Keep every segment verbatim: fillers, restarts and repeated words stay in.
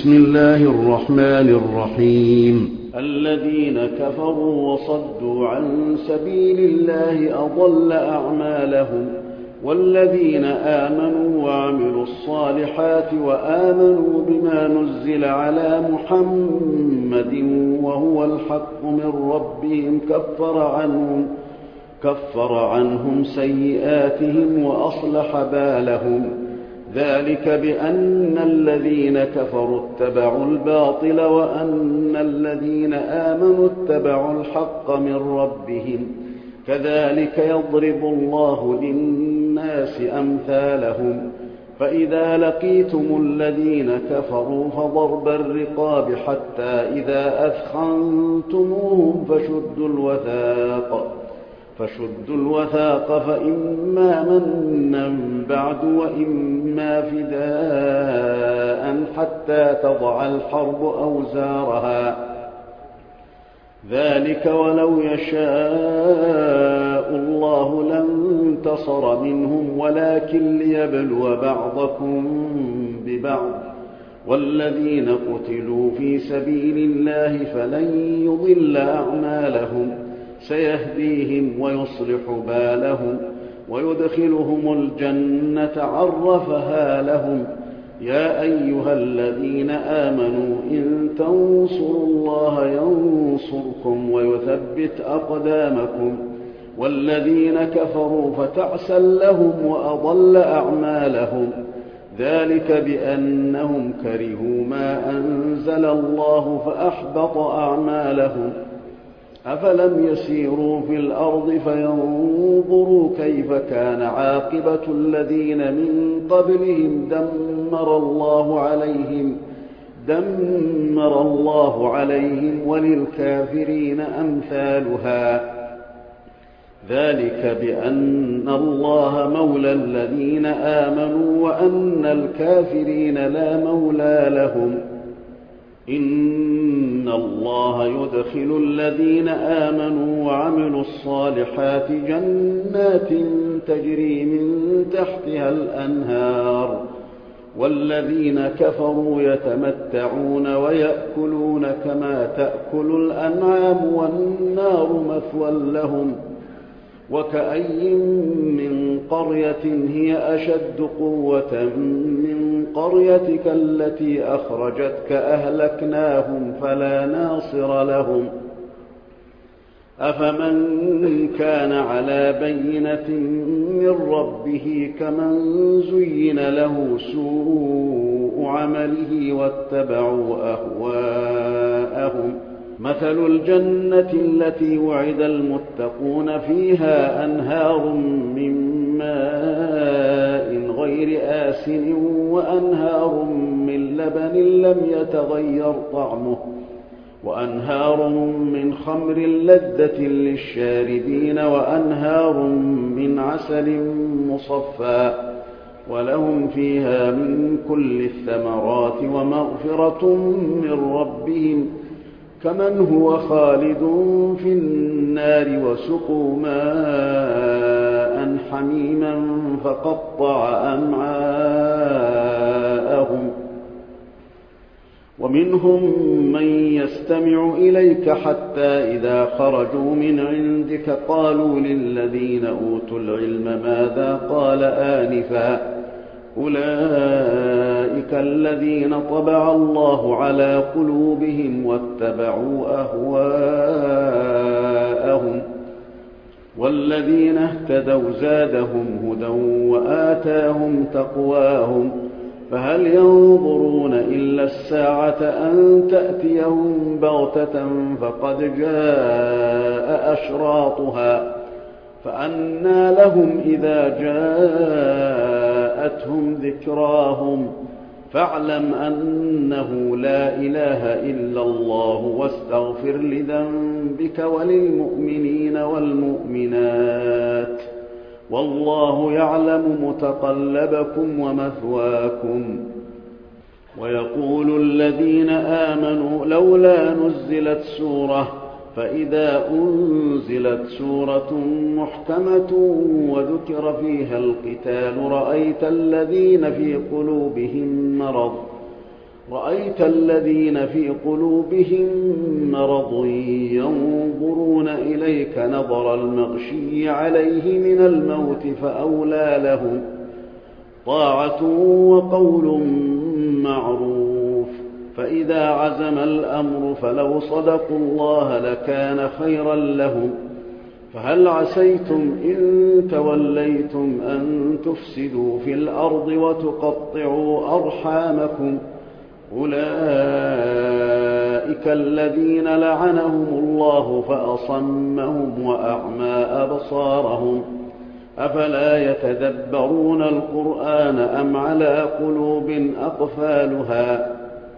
بسم الله الرحمن الرحيم. الذين كفروا وصدوا عن سبيل الله أضل أعمالهم، والذين آمنوا وعملوا الصالحات وآمنوا بما نزل على محمد وهو الحق من ربهم كفر عنهم كفر عنهم سيئاتهم وأصلح بالهم. ذلك بأن الذين كفروا اتبعوا الباطل وأن الذين آمنوا اتبعوا الحق من ربهم. كذلك يضرب الله للناس أمثالهم. فإذا لقيتم الذين كفروا فضرب الرقاب حتى إذا أثخنتموهم فشدوا الوثاق فشدوا الوثاق فإما منا بعد وإما فداء حتى تضع الحرب أوزارها. ذلك ولو يشاء الله لانتصر منهم ولكن ليبلو بعضكم ببعض. والذين قتلوا في سبيل الله فلن يضل أعمالهم، سيهديهم ويصلح بالهم ويدخلهم الجنة عرفها لهم. يا أيها الذين آمنوا إن تنصروا الله ينصركم ويثبت أقدامكم. والذين كفروا فتعسا لهم وأضل أعمالهم. ذلك بأنهم كرهوا ما أنزل الله فأحبط أعمالهم. أفلم يسيروا في الأرض فينظروا كيف كان عاقبة الذين من قبلهم دمر الله عليهم دمر الله عليهم وللكافرين أمثالها. ذلك بأن الله مولى الذين آمنوا وأن الكافرين لا مولى لهم. إن الله يدخل الذين آمنوا وعملوا الصالحات جنات تجري من تحتها الأنهار، والذين كفروا يتمتعون ويأكلون كما تأكل الأنعام والنار مثوى لهم. وكأي من قرية هي أشد قوة من قريتك التي أخرجتك أهلكناهم فلا ناصر لهم. أفمن كان على بينة من ربه كمن زين له سوء عمله واتبعوا أهواءهم. مثل الجنة التي وعد المتقون فيها أنهار من ماء غير آسن وأنهار من لبن لم يتغير طعمه وأنهار من خمر لذة للشاربين وأنهار من عسل مصفى ولهم فيها من كل الثمرات ومغفرة من ربهم كمن هو خالد في النار وسقوا ماء حميما فقطع أمعاءهم. ومنهم من يستمع إليك حتى إذا خرجوا من عندك قالوا للذين أوتوا العلم ماذا قال آنفا. أولئك الذين طبع الله على قلوبهم واتبعوا أهواءهم. والذين اهتدوا زادهم هدى وآتاهم تقواهم. فهل ينظرون إلا الساعة أن تأتيهم بغتة فقد جاء أشراطها. فأنى لهم إذا جاءتهم ذكراهم. فاعلم أنه لا إله إلا الله واستغفر لذنبك وللمؤمنين والمؤمنات والله يعلم متقلبكم ومثواكم. ويقول الذين آمنوا لولا نزلت سورة فإذا أنزلت سورة محكمة وذكر فيها القتال رأيت الذين في قلوبهم مرض رأيت الذين في قلوبهم مرض ينظرون إليك نظر المغشي عليه من الموت فأولى لهم طاعة وقول معروف. فإذا عزم الأمر فلو صدقوا الله لكان خيرا لهم. فهل عسيتم إن توليتم أن تفسدوا في الأرض وتقطعوا أرحامكم؟ أولئك الذين لعنهم الله فأصمهم وأعمى أبصارهم. أفلا يتدبرون القرآن أم على قلوب أقفالها؟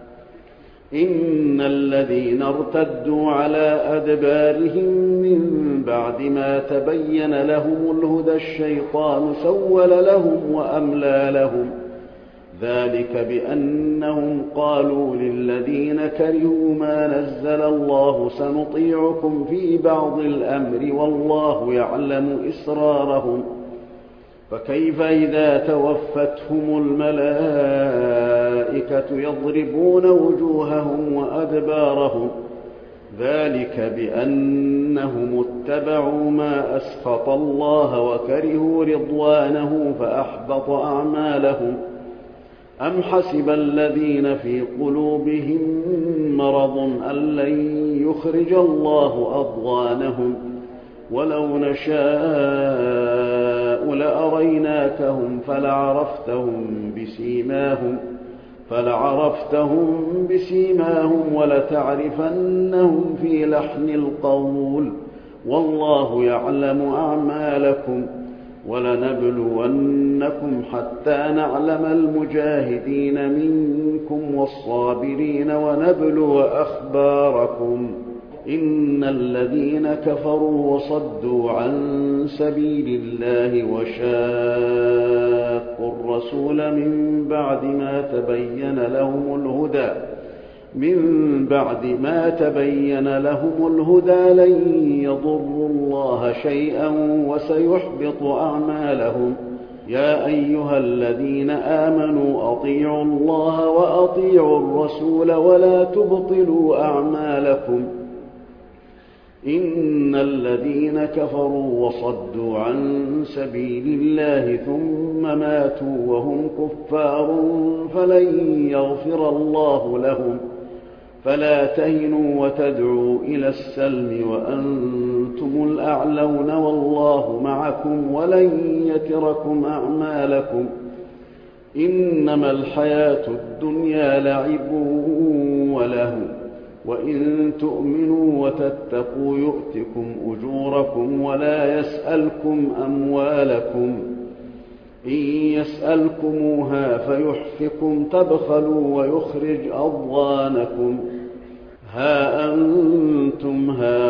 إن الذين ارتدوا على أدبارهم من بعد ما تبين لهم الهدى الشيطان سول لهم وأملى لهم. ذلك بأنهم قالوا للذين كرهوا ما نزل الله سنطيعكم في بعض الأمر والله يعلم إسرارهم. فكيف إذا توفتهم الملائكة يضربون وجوههم وأدبارهم؟ ذلك بأنهم اتبعوا ما أسخط الله وكرهوا رضوانه فأحبط أعمالهم. أم حسب الذين في قلوبهم مرض أن لن يخرج الله أضغانهم؟ ولو نشاء لأريناكهم فلعرفتهم بسيماهم فلعرفتهم بسيماهم ولتعرفنهم في لحن القول والله يعلم أعمالكم. ولنبلونكم حتى نعلم المجاهدين منكم والصابرين ونبلو أخباركم. إن الذين كفروا وصدوا عن سبيل الله وشاقوا الرسول من بعد ما تبين لهم الهدى من بعد ما تبين لهم الهدى لن يضروا الله شيئا وسيحبط أعمالهم. يا أيها الذين آمنوا أطيعوا الله وأطيعوا الرسول ولا تبطلوا أعمالكم. إن الذين كفروا وصدوا عن سبيل الله ثم ماتوا وهم كفار فلن يغفر الله لهم. فلا تهنوا وتدعوا إلى السلم وأنتم الأعلون والله معكم ولن يتركم أعمالكم. إنما الحياة الدنيا لعب ولهو وإن تؤمنوا وتتقوا يؤتكم أجوركم ولا يسألكم أموالكم. إن يسألكموها فيحفكم تبخلوا ويخرج أضغانكم. ها أنتم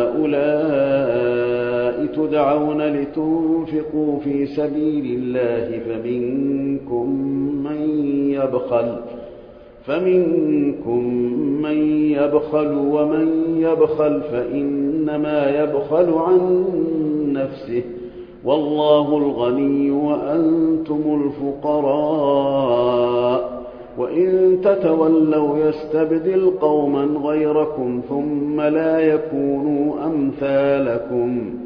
هؤلاء تدعون لتنفقوا في سبيل الله فمنكم من يبخل فمنكم من يبخل ومن يبخل فإنما يبخل عن نفسه والله الغني وأنتم الفقراء. وإن تتولوا يستبدل قوما غيركم ثم لا يكونوا أمثالكم.